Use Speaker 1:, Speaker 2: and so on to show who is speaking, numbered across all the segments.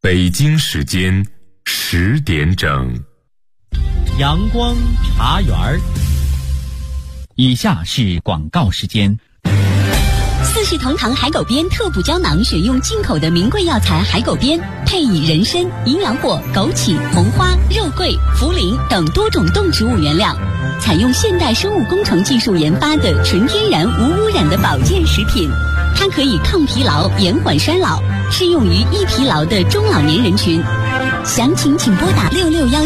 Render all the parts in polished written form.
Speaker 1: 北京时间10点整。
Speaker 2: 阳光茶园儿。以下是广告时间。
Speaker 3: 四世同堂海狗鞭特补胶囊选用进口的名贵药材海狗鞭，配以人参、营养果、枸杞、红花、肉桂、茯苓等多种动植物原料，采用现代生物工程技术研发的纯天然无污染的保健食品。它可以抗疲劳、延缓衰老，适用于易疲劳的中老年人群。详情请拨打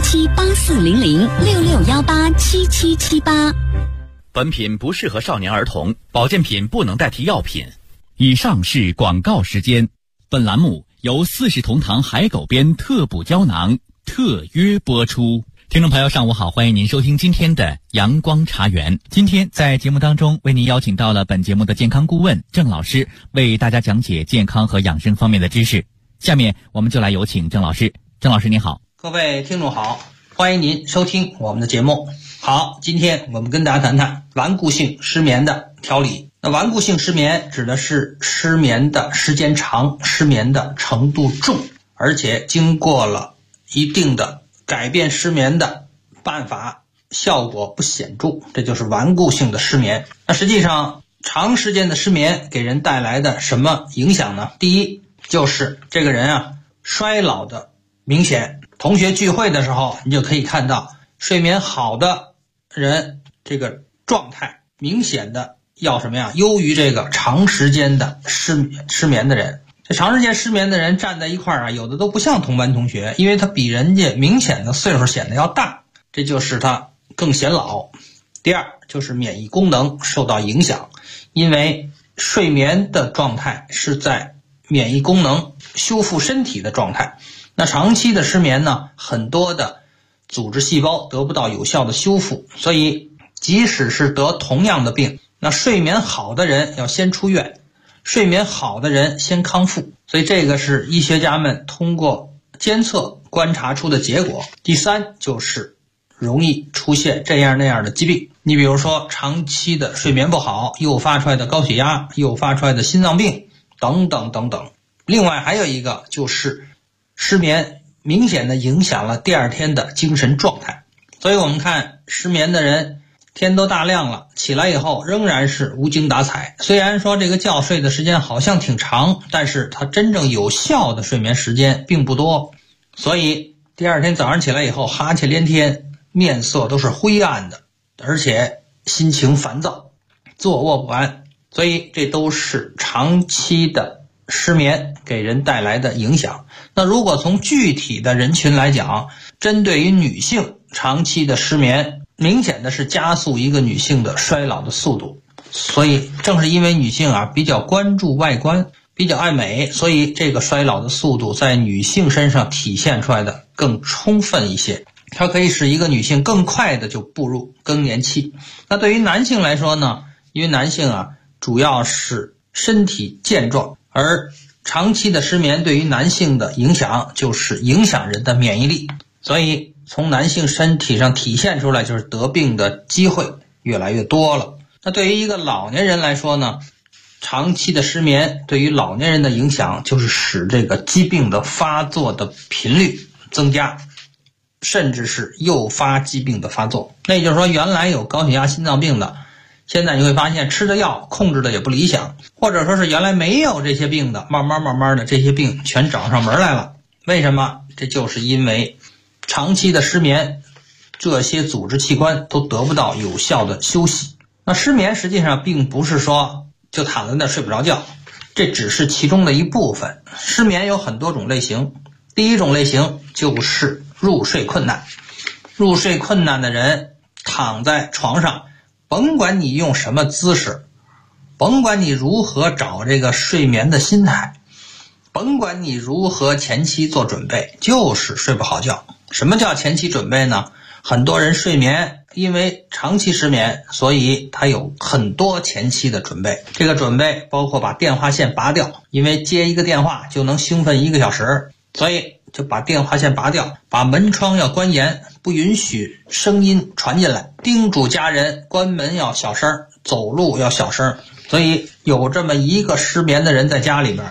Speaker 3: 6617840066187778。
Speaker 2: 本品不适合少年儿童，保健品不能代替药品。以上是广告时间。本栏目由四世同堂海狗鞭特补胶囊特约播出。听众朋友上午好，欢迎您收听今天的阳光茶园。今天在节目当中为您邀请到了本节目的健康顾问郑老师，为大家讲解健康和养生方面的知识。下面我们就来有请郑老师。郑老师您好。
Speaker 4: 各位听众好，欢迎您收听我们的节目。好，今天我们跟大家谈谈顽固性失眠的调理。那顽固性失眠指的是失眠的时间长，失眠的程度重，而且经过了一定的改变失眠的办法，效果不显著，这就是顽固性的失眠。那实际上长时间的失眠给人带来的什么影响呢？第一，就是这个人衰老的明显。同学聚会的时候，你就可以看到睡眠好的人，这个状态明显的要什么呀？优于这个长时间的失眠的人。这长时间失眠的人站在一块儿有的都不像同班同学，因为他比人家明显的岁数显得要大，这就是他更显老。第二，就是免疫功能受到影响，因为睡眠的状态是在免疫功能修复身体的状态。那长期的失眠呢，很多的组织细胞得不到有效的修复，所以即使是得同样的病，那睡眠好的人要先出院，睡眠好的人先康复，所以这个是医学家们通过监测观察出的结果。第三，就是容易出现这样那样的疾病，你比如说长期的睡眠不好诱发出来的高血压，诱发出来的心脏病等等等等。另外还有一个就是失眠明显的影响了第二天的精神状态，所以我们看失眠的人天都大亮了，起来以后仍然是无精打采，虽然说这个觉睡的时间好像挺长，但是他真正有效的睡眠时间并不多，所以第二天早上起来以后哈欠连天，面色都是灰暗的，而且心情烦躁，坐卧不安，所以这都是长期的失眠给人带来的影响。那如果从具体的人群来讲，针对于女性长期的失眠，明显的是加速一个女性的衰老的速度。所以正是因为女性比较关注外观，比较爱美，所以这个衰老的速度在女性身上体现出来的更充分一些，它可以使一个女性更快的就步入更年期。那对于男性来说呢，因为男性主要是身体健壮，而长期的失眠对于男性的影响就是影响人的免疫力，所以从男性身体上体现出来就是得病的机会越来越多了。那对于一个老年人来说呢，长期的失眠对于老年人的影响就是使这个疾病的发作的频率增加，甚至是诱发疾病的发作。那也就是说，原来有高血压心脏病的，现在你会发现吃的药控制的也不理想，或者说是原来没有这些病的，慢慢的这些病全找上门来了。为什么？这就是因为长期的失眠，这些组织器官都得不到有效的休息。那失眠实际上并不是说就躺在那睡不着觉，这只是其中的一部分。失眠有很多种类型，第一种类型就是入睡困难。入睡困难的人躺在床上，甭管你用什么姿势，甭管你如何找这个睡眠的心态，甭管你如何前期做准备，就是睡不好觉。什么叫前期准备呢？很多人睡眠因为长期失眠，所以他有很多前期的准备。这个准备包括把电话线拔掉，因为接一个电话就能兴奋1个小时，所以就把电话线拔掉，把门窗要关严，不允许声音传进来，叮嘱家人关门要小声，走路要小声。所以有这么一个失眠的人在家里边，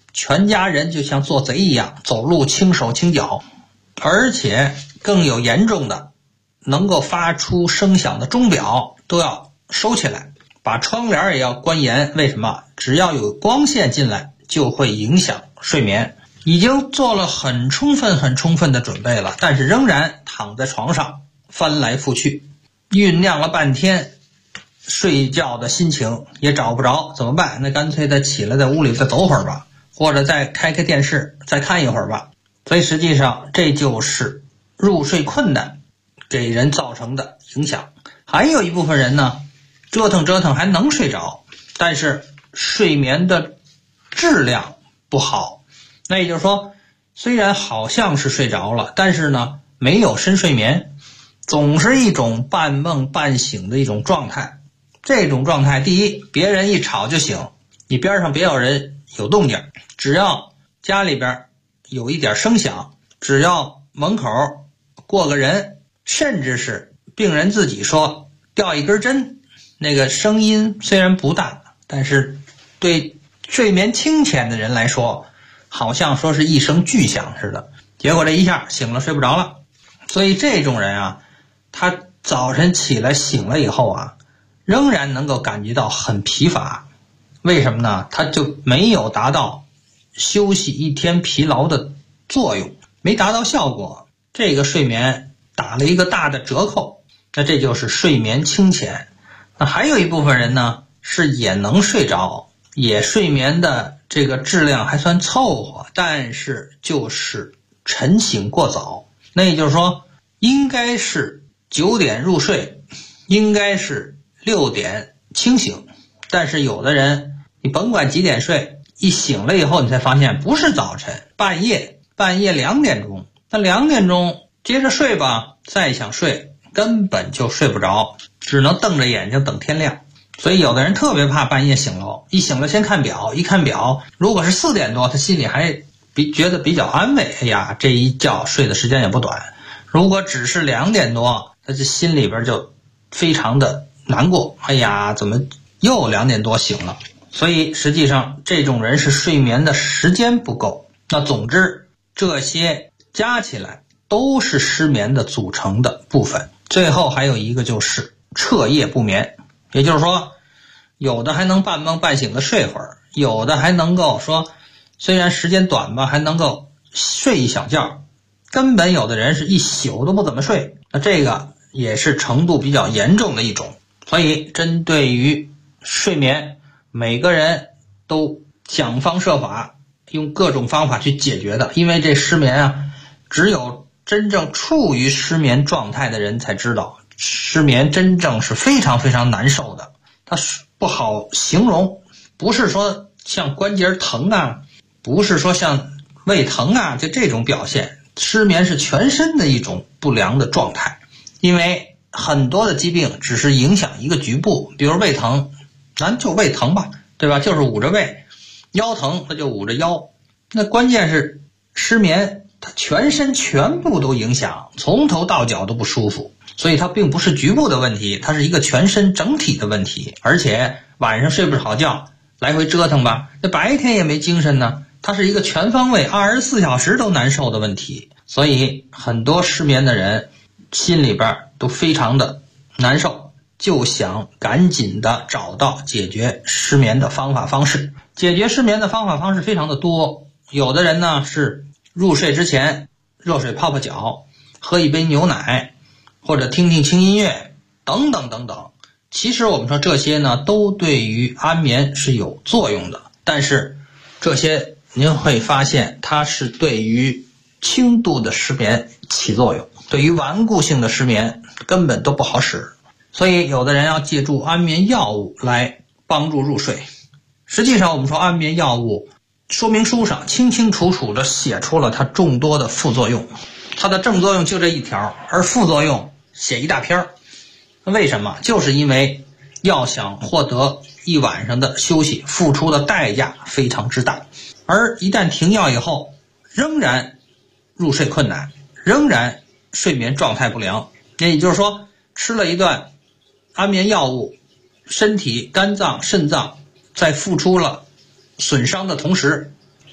Speaker 4: 全家人就像做贼一样，走路轻手轻脚，而且更有严重的，能够发出声响的钟表都要收起来，把窗帘也要关严。为什么？只要有光线进来就会影响睡眠。已经做了很充分的准备了，但是仍然躺在床上翻来覆去，酝酿了半天，睡觉的心情也找不着，怎么办？那干脆再起来在屋里再走会儿吧，或者再开电视再看一会儿吧。所以实际上这就是入睡困难给人造成的影响。还有一部分人呢，折腾还能睡着，但是睡眠的质量不好。那也就是说，虽然好像是睡着了，但是呢没有深睡眠，总是一种半梦半醒的一种状态。这种状态，第一，别人一吵就醒，你边上别有人有动静，只要家里边有一点声响，只要门口过个人，甚至是病人自己说掉一根针，那个声音虽然不大，但是对睡眠清浅的人来说，好像说是一声巨响似的，结果这一下醒了，睡不着了。所以这种人啊，他早晨起来醒了以后啊，仍然能够感觉到很疲乏。为什么呢？他就没有达到休息一天疲劳的作用，没达到效果，这个睡眠打了一个大的折扣。那这就是睡眠清浅。那还有一部分人呢，是也能睡着，也睡眠的这个质量还算凑合，但是就是晨醒过早。那也就是说，应该是9点入睡，应该是6点清醒，但是有的人你甭管几点睡，一醒了以后你才发现不是早晨，半夜2点钟。那2点钟接着睡吧，再想睡根本就睡不着，只能瞪着眼睛等天亮。所以有的人特别怕半夜醒了，一醒了先看表，一看表如果是4点多，他心里还觉得比较安慰，哎呀，这一觉睡的时间也不短。如果只是2点多，他这心里边就非常的难过，哎呀，怎么又2点多醒了。所以实际上这种人是睡眠的时间不够。那总之这些加起来都是失眠的组成的部分。最后还有一个就是彻夜不眠，也就是说有的还能半梦半醒的睡会儿，有的还能够说虽然时间短吧，还能够睡一小觉，根本有的人是一宿都不怎么睡。那这个也是程度比较严重的一种。所以针对于睡眠，每个人都想方设法用各种方法去解决的。因为这失眠啊，只有真正处于失眠状态的人才知道，失眠真正是非常非常难受的。它不好形容，不是说像关节疼啊，不是说像胃疼啊，就这种表现。失眠是全身的一种不良的状态。因为很多的疾病只是影响一个局部，比如胃疼，咱就胃疼吧，对吧？就是捂着胃。腰疼那就捂着腰。那关键是失眠，它全身全部都影响，从头到脚都不舒服。所以它并不是局部的问题，它是一个全身整体的问题。而且晚上睡不好觉，来回折腾吧，那白天也没精神呢，它是一个全方位24小时都难受的问题。所以很多失眠的人心里边都非常的难受，就想赶紧的找到解决失眠的方法方式。解决失眠的方法方式非常的多，有的人呢是入睡之前热水泡泡脚，喝一杯牛奶，或者听听轻音乐等等等等。其实我们说这些呢都对于安眠是有作用的，但是这些您会发现它是对于轻度的失眠起作用，对于顽固性的失眠根本都不好使。所以有的人要借助安眠药物来帮助入睡。实际上我们说安眠药物说明书上清清楚楚地写出了它众多的副作用，它的正作用就这一条，而副作用写一大篇。为什么？就是因为要想获得一晚上的休息，付出的代价非常之大，而一旦停药以后仍然入睡困难，仍然睡眠状态不良。也就是说吃了一段安眠药物，身体肝脏肾脏在付出了损伤的同时，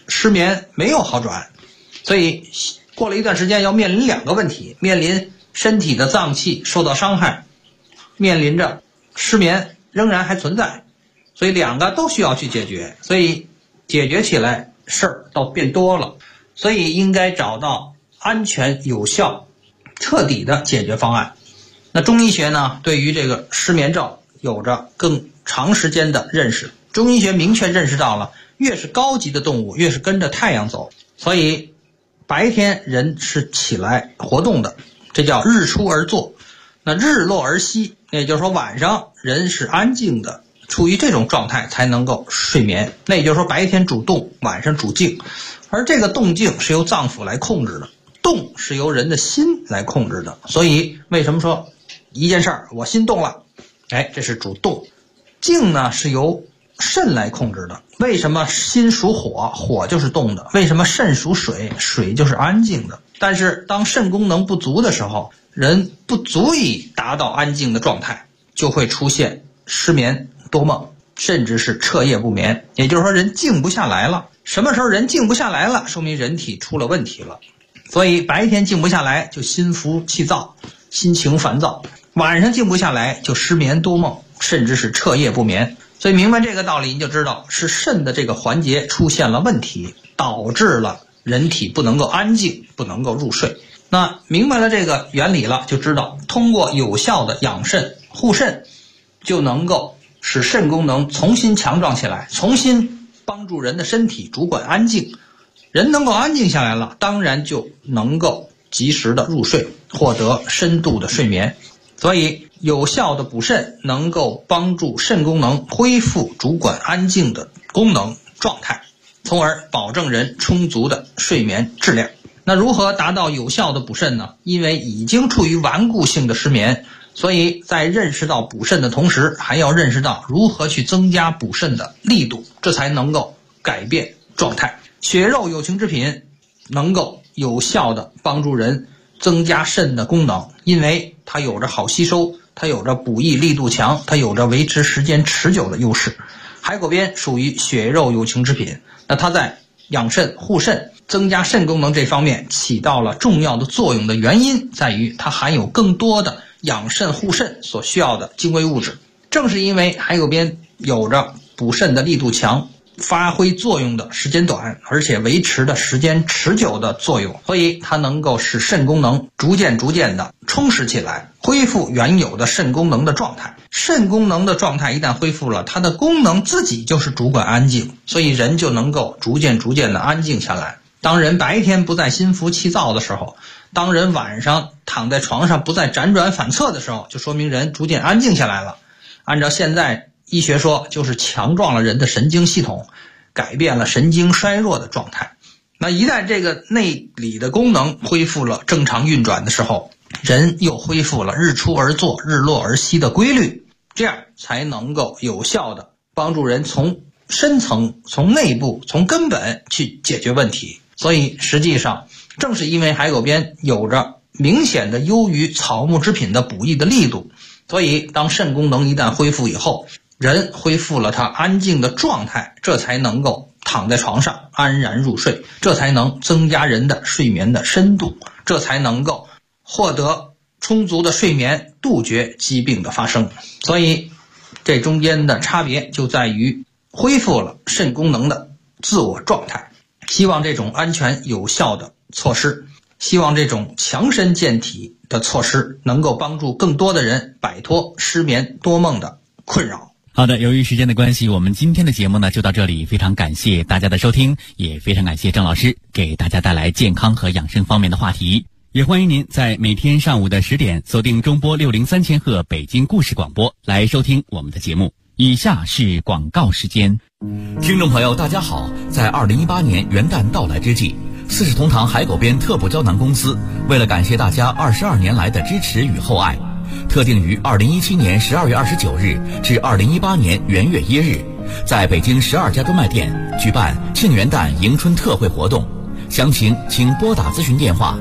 Speaker 4: 失眠没有好转，所以过了一段时间要面临2个问题，面临身体的脏器受到伤害，面临着失眠仍然还存在，所以2个都需要去解决，所以解决起来事儿倒变多了，所以应该找到安全有效彻底的解决方案。那中医学呢，对于这个失眠症有着更长时间的认识，中医学明确认识到了越是高级的动物越是跟着太阳走，所以白天人是起来活动的，这叫日出而作，那日落而息，也就是说晚上人是安静的，处于这种状态才能够睡眠，那也就是说白天主动，晚上主静，而这个动静是由脏腑来控制的，动是由人的心来控制的，所以为什么说一件事儿我心动了，这是主动。静呢是由肾来控制的，为什么心属火，火就是动的，为什么肾属水，水就是安静的。但是当肾功能不足的时候，人不足以达到安静的状态，就会出现失眠多梦，甚至是彻夜不眠，也就是说人静不下来了。什么时候人静不下来了，说明人体出了问题了。所以白天静不下来就心浮气躁，心情烦躁，晚上静不下来就失眠多梦，甚至是彻夜不眠。所以明白这个道理，你就知道是肾的这个环节出现了问题，导致了人体不能够安静，不能够入睡。那明白了这个原理了，就知道通过有效的养肾护肾，就能够使肾功能重新强壮起来，重新帮助人的身体主管安静。人能够安静下来了，当然就能够及时的入睡，获得深度的睡眠。所以有效的补肾能够帮助肾功能恢复主管安静的功能状态，从而保证人充足的睡眠质量。那如何达到有效的补肾呢？因为已经处于顽固性的失眠，所以在认识到补肾的同时，还要认识到如何去增加补肾的力度，这才能够改变状态。血肉有情之品能够有效的帮助人增加肾的功能，因为它有着好吸收，它有着补益力度强，它有着维持时间持久的优势。海狗鞭属于血肉有情之品，那它在养肾护肾增加肾功能这方面起到了重要的作用的原因在于它含有更多的养肾护肾所需要的精微物质。正是因为海狗鞭有着补肾的力度强，发挥作用的时间短，而且维持的时间持久的作用，所以它能够使肾功能逐渐的充实起来，恢复原有的肾功能的状态。肾功能的状态一旦恢复了，它的功能自己就是主管安静，所以人就能够逐渐的安静下来。当人白天不再心浮气躁的时候，当人晚上躺在床上不再辗转反侧的时候，就说明人逐渐安静下来了。按照现在医学说，就是强壮了人的神经系统，改变了神经衰弱的状态。那一旦这个内里的功能恢复了正常运转的时候，人又恢复了日出而作日落而息的规律，这样才能够有效的帮助人从深层从内部从根本去解决问题。所以实际上正是因为海狗鞭有着明显的优于草木之品的补益的力度，所以当肾功能一旦恢复以后，人恢复了他安静的状态，这才能够躺在床上安然入睡，这才能增加人的睡眠的深度，这才能够获得充足的睡眠，杜绝疾病的发生。所以这中间的差别就在于恢复了肾功能的自我状态。希望这种安全有效的措施，希望这种强身健体的措施能够帮助更多的人摆脱失眠多梦的困扰。
Speaker 2: 好的，由于时间的关系，我们今天的节目呢就到这里，非常感谢大家的收听，也非常感谢郑老师给大家带来健康和养生方面的话题。也欢迎您在每天上午的10点锁定中波603千赫北京故事广播来收听我们的节目。以下是广告时间。
Speaker 5: 听众朋友大家好，在2018年元旦到来之际，四世同堂海狗鞭特步胶囊公司为了感谢大家22年来的支持与厚爱，特定于2017年12月29日至2018年元月1日，在北京12家专卖店举办庆元旦迎春特惠活动。详情请拨打咨询电话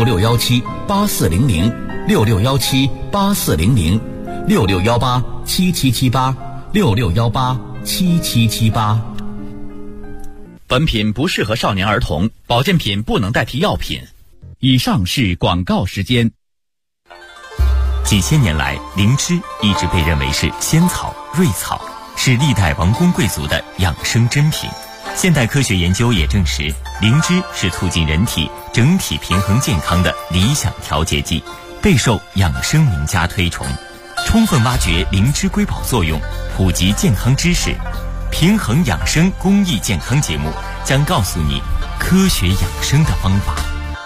Speaker 5: 66178400 66178400 66187778 66187778。
Speaker 2: 本品不适合少年儿童，保健品不能代替药品。以上是广告时间。
Speaker 1: 几千年来，灵芝一直被认为是仙草、瑞草，是历代王公贵族的养生珍品。现代科学研究也证实，灵芝是促进人体整体平衡健康的理想调节剂，备受养生名家推崇。充分挖掘灵芝瑰宝作用，普及健康知识，平衡养生公益健康节目将告诉你科学养生的方法。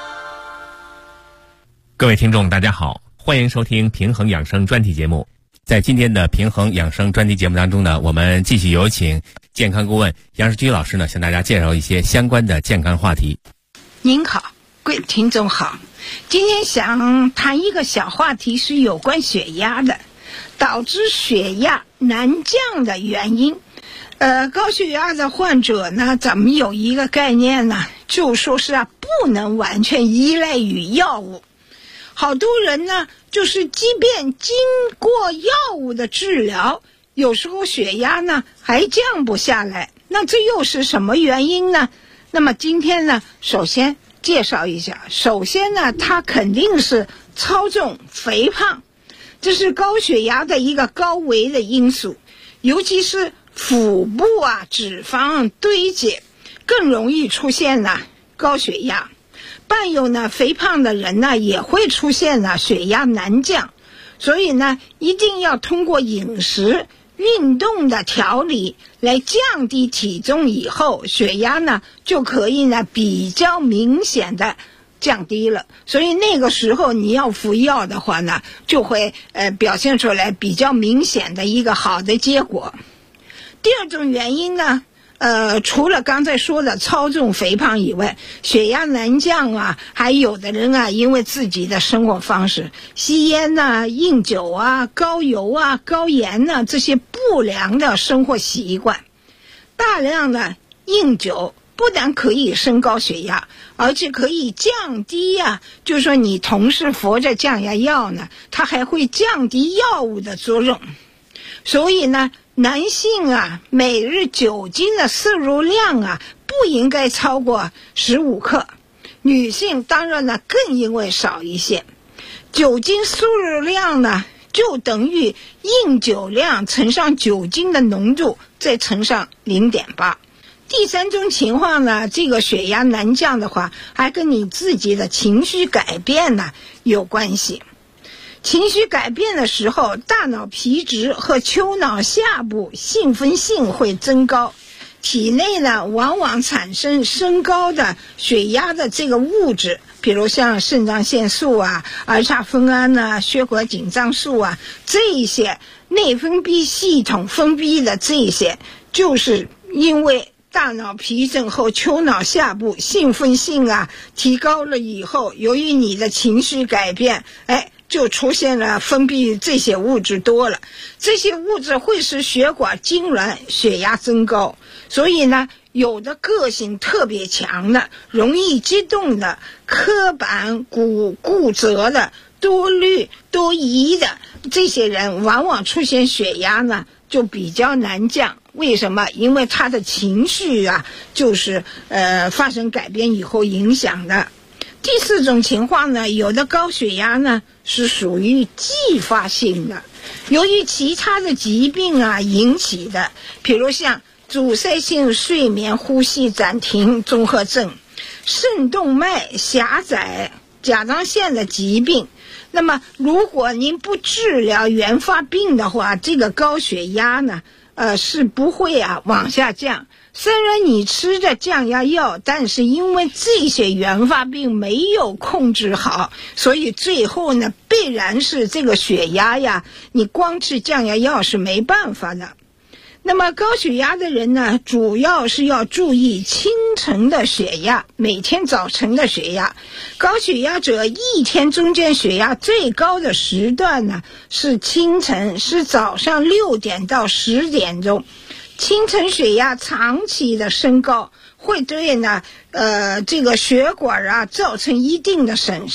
Speaker 6: 各位听众大家好，欢迎收听平衡养生专题节目。在今天的平衡养生专题节目当中呢，我们继续有请健康顾问杨世军老师呢，向大家介绍一些相关的健康话题。
Speaker 7: 您好，各位听众好，今天想谈一个小话题，是有关血压的，导致血压难降的原因。高血压的患者呢，咱们有一个概念呢，就说是不能完全依赖于药物。好多人呢，就是即便经过药物的治疗，有时候血压呢还降不下来，那这又是什么原因呢？那么今天呢，首先介绍一下。首先呢，它肯定是超重肥胖，这是高血压的一个高危的因素，尤其是腹部脂肪堆积，更容易出现高血压。伴有肥胖的人呢，也会出现血压难降，所以呢，一定要通过饮食、运动的调理来降低体重，以后血压呢就可以比较明显的降低了。所以那个时候你要服药的话呢，就会表现出来比较明显的一个好的结果。第二种原因呢，除了刚才说的超重肥胖以外，血压难降还有的人因为自己的生活方式，吸烟饮酒高油高盐这些不良的生活习惯，大量的饮酒不但可以升高血压，而且可以降低就说你同时服着降压药呢，它还会降低药物的作用。所以呢，男性每日酒精的摄入量不应该超过15克，女性当然更应该少一些。酒精摄入量呢，就等于饮酒量乘上酒精的浓度再乘上 0.8。第三种情况呢，这个血压难降的话，还跟你自己的情绪改变有关系。情绪改变的时候，大脑皮质和丘脑下部兴奋性会增高，体内呢往往产生升高的血压的这个物质，比如像肾上腺素儿茶酚胺血管紧张素这一些内分泌系统分泌的这些，就是因为大脑皮质和丘脑下部兴奋性提高了以后，由于你的情绪改变，就出现了分泌这些物质多了，这些物质会使血管痉挛，血压增高。所以呢，有的个性特别强的、容易激动的、刻板固执的、多虑多疑的这些人，往往出现血压呢就比较难降。为什么？因为他的情绪就是发生改变以后影响的。第四种情况呢，有的高血压呢是属于继发性的，由于其他的疾病引起的，比如像阻塞性睡眠呼吸暂停综合症、肾动脉狭窄、甲状腺的疾病。那么如果您不治疗原发病的话，这个高血压呢是不会往下降。虽然你吃着降压药，但是因为这些原发病没有控制好，所以最后呢必然是这个血压你光吃降压药是没办法的。那么高血压的人呢，主要是要注意清晨的血压，每天早晨的血压。高血压者一天中间血压最高的时段呢是清晨，是早上6点到10点钟。清晨血压长期的升高，会对这个血管造成一定的损伤，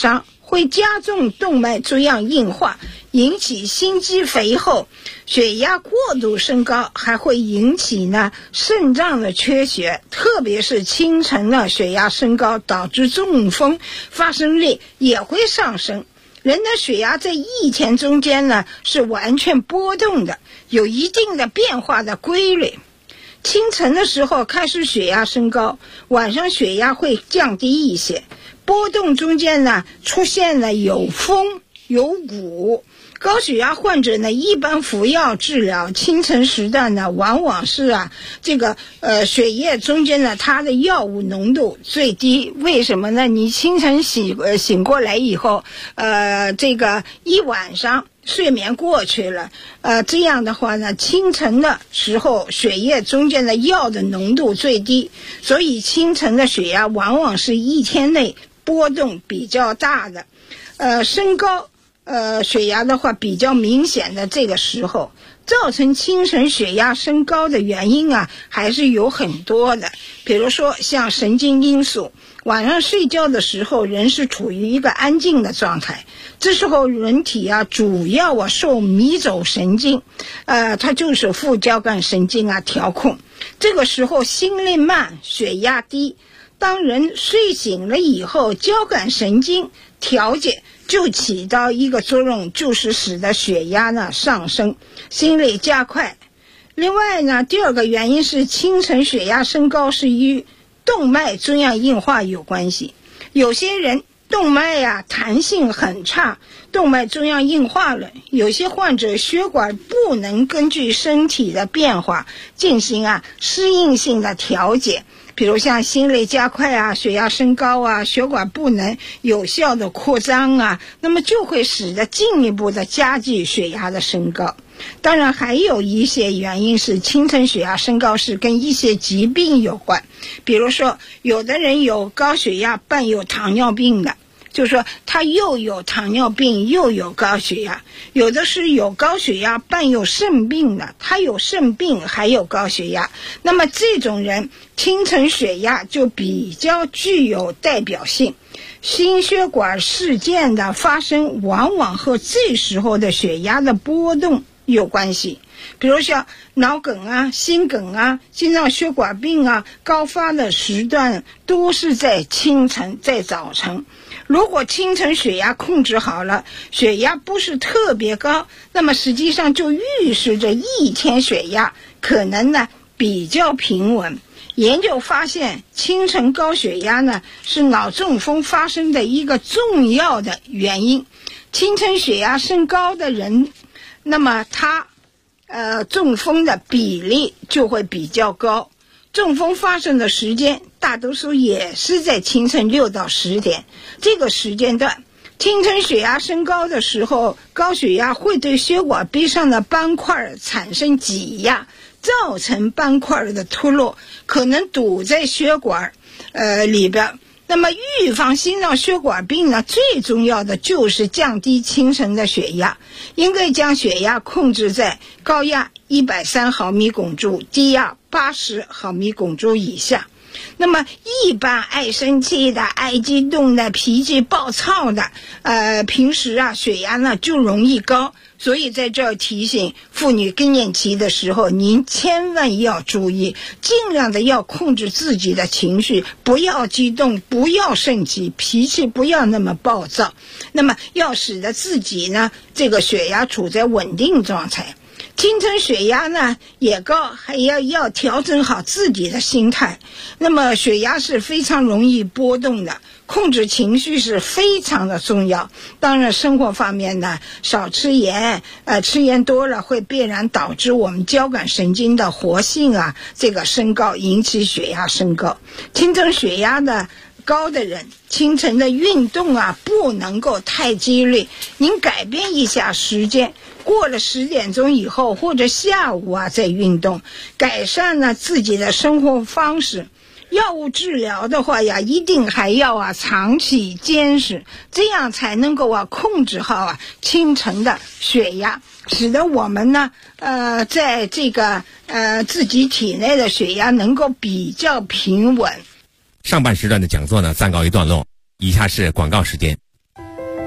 Speaker 7: 会加重动脉粥样硬化，引起心肌肥厚。血压过度升高还会引起呢肾脏的缺血，特别是清晨的血压升高导致中风发生率也会上升。人的血压在一天中间呢是完全波动的，有一定的变化的规律。清晨的时候开始血压升高，晚上血压会降低一些，波动中间呢出现了有风有谷。高血压患者呢一般服药治疗，清晨时段呢往往是血液中间呢它的药物浓度最低。为什么呢？你清晨醒过来以后，一晚上睡眠过去了，这样的话呢，清晨的时候血液中间的药的浓度最低，所以清晨的血压往往是一天内波动比较大的，升高血压的话比较明显的这个时候。造成清晨血压升高的原因啊还是有很多的，比如说像神经因素。晚上睡觉的时候人是处于一个安静的状态，这时候人体主要受迷走神经它就是副交感神经调控。这个时候心率慢，血压低，当人睡醒了以后，交感神经调节就起到一个作用，就是使得血压呢上升，心率加快。另外呢，第二个原因是清晨血压升高是与动脉粥样硬化有关系。有些人动脉弹性很差，动脉粥样硬化了，有些患者血管不能根据身体的变化进行适应性的调节，比如像心率加快血压升高血管不能有效的扩张那么就会使得进一步的加剧血压的升高。当然还有一些原因是清晨血压升高是跟一些疾病有关，比如说有的人有高血压伴有糖尿病的，就是说他又有糖尿病又有高血压。有的是有高血压伴有肾病的，他有肾病还有高血压，那么这种人清晨血压就比较具有代表性。心血管事件的发生往往和这时候的血压的波动有关系，比如像脑梗心梗心脏血管病高发的时段都是在清晨，在早晨。如果清晨血压控制好了，血压不是特别高，那么实际上就预示着一天血压可能呢比较平稳。研究发现，清晨高血压呢是脑中风发生的一个重要的原因。清晨血压升高的人，那么他中风的比例就会比较高。中风发生的时间大多数也是在清晨6到10点这个时间段。清晨血压升高的时候，高血压会对血管壁上的斑块产生挤压，造成斑块的脱落，可能堵在血管里边。那么预防心脏血管病呢，最重要的就是降低清晨的血压，应该将血压控制在高压130毫米汞柱，低压80毫米汞柱以下。那么一般爱生气的、爱激动的、脾气暴躁的平时血压呢就容易高。所以在这儿提醒妇女更年期的时候，您千万要注意，尽量的要控制自己的情绪，不要激动，不要生气，脾气不要那么暴躁，那么要使得自己呢这个血压处在稳定状态。清晨血压呢也高，还要调整好自己的心态。那么血压是非常容易波动的，控制情绪是非常的重要。当然生活方面呢，少吃盐，吃盐多了会必然导致我们交感神经的活性这个升高，引起血压升高。清晨血压的高的人，清晨的运动不能够太激烈，您改变一下时间，过了10点钟以后或者下午再运动，改善了自己的生活方式。药物治疗的话一定还要长期坚持，这样才能够控制好清晨的血压，使得我们呢在这个自己体内的血压能够比较平稳。
Speaker 6: 上半时段的讲座呢暂告一段落，以下是广告时间。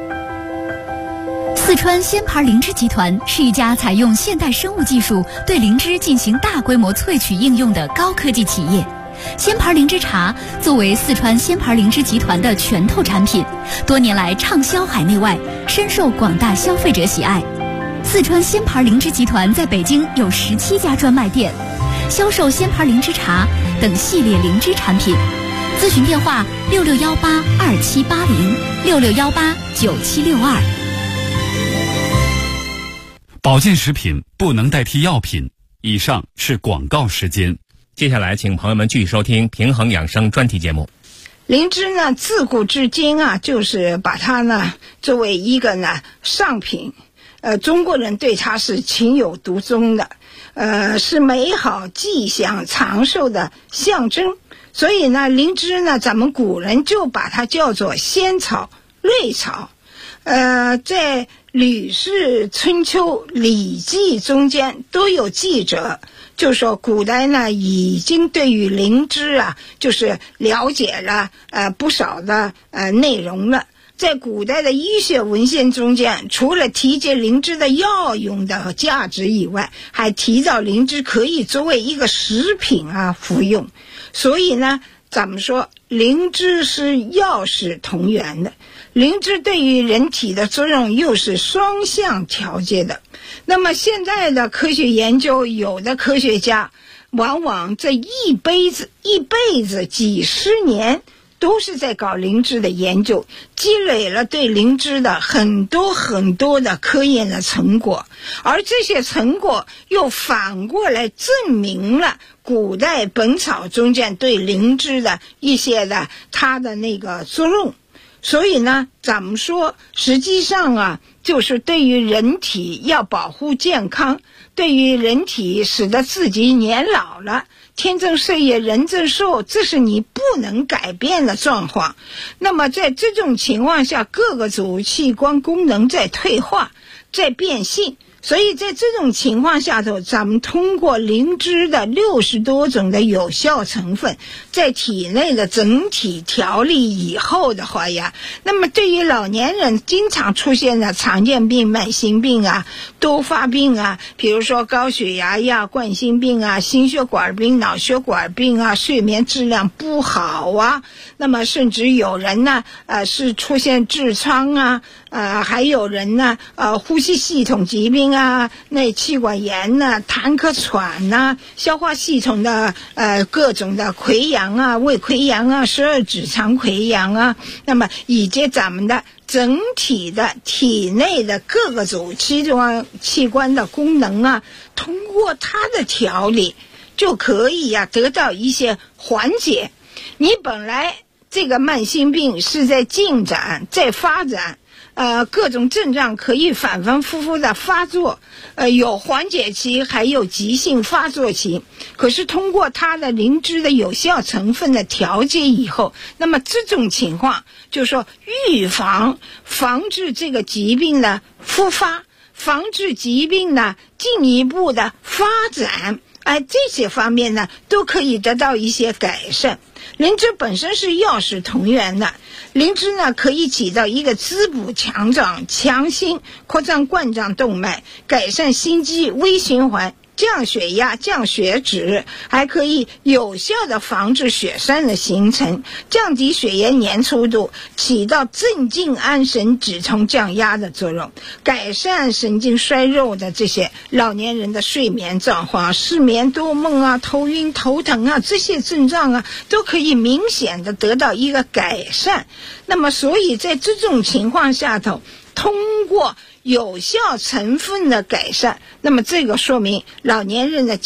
Speaker 8: 四川仙牌灵芝集团是一家采用现代生物技术对灵芝进行大规模萃取应用的高科技企业。仙牌灵芝茶作为四川仙牌灵芝集团的拳头产品，多年来畅销海内外，深受广大消费者喜爱。四川仙牌灵芝集团在北京有17家专卖店，销售仙牌灵芝茶等系列灵芝产品。咨询电话66182780，66189762。
Speaker 9: 保健食品不能代替药品。以上是广告时间。
Speaker 6: 接下来请朋友们继续收听平衡养生专题节目。
Speaker 7: 灵芝呢，自古至今啊，就是把它呢作为一个呢上品，中国人对它是情有独钟的，是美好、吉祥、长寿的象征。所以呢，灵芝呢，咱们古人就把它叫做仙草、瑞草。在《吕氏春秋》《礼记》中间都有记者，就说古代呢已经对于灵芝啊，就是了解了不少的内容了。在古代的医学文献中间，除了提及灵芝的药用的价值以外，还提到灵芝可以作为一个食品啊服用。所以呢，咱们说灵芝是药食同源的，灵芝对于人体的作用又是双向调节的。那么现在的科学研究，有的科学家往往这一辈子几十年都是在搞灵芝的研究，积累了对灵芝的很多的科研的成果，而这些成果又反过来证明了古代本草中间对灵芝的一些的它的那个作用。所以呢，咱们说实际上啊，就是对于人体要保护健康，对于人体使得自己年老了，天增岁月人增寿，这是你不能改变的状况。那么在这种情况下，各个主器官功能在退化，在变性。所以在这种情况下头，咱们通过灵芝的60多种的有效成分在体内的整体调理以后的话呀，那么对于老年人经常出现的常见病、慢性病啊、多发病啊，比如说高血压呀、冠心病啊、心血管病、脑血管病啊、睡眠质量不好啊，那么甚至有人呢是出现痔疮啊，还有人呢呼吸系统疾病啊、内气管炎呐、痰咳喘呐、消化系统的各种的溃疡啊、胃溃疡啊、十二指肠溃疡啊，那么以及咱们的整体的体内的各个主器官的功能啊，通过它的调理就可以得到一些缓解。你本来这个慢性病是在进展、在发展，各种症状可以反反复复的发作，有缓解期，还有急性发作期。可是通过它的灵芝的有效成分的调节以后，那么这种情况就是说防治这个疾病的复发，防治疾病的进一步的发展，这些方面呢都可以得到一些改善。灵芝本身是药食同源的，灵芝呢可以起到一个滋补强壮、强心、扩张冠状动脉、改善心肌微循环、降血压、降血脂，还可以有效的防止血栓的形成，降低血液粘稠度，起到镇静安神、止痛降压的作用，改善神经衰弱的这些老年人的睡眠状况，失眠多梦啊、头晕头疼啊，这些症状啊都可以明显的得到一个改善。那么所以在这种情况下头，通过有效成分的改善，那么这个说明老年人的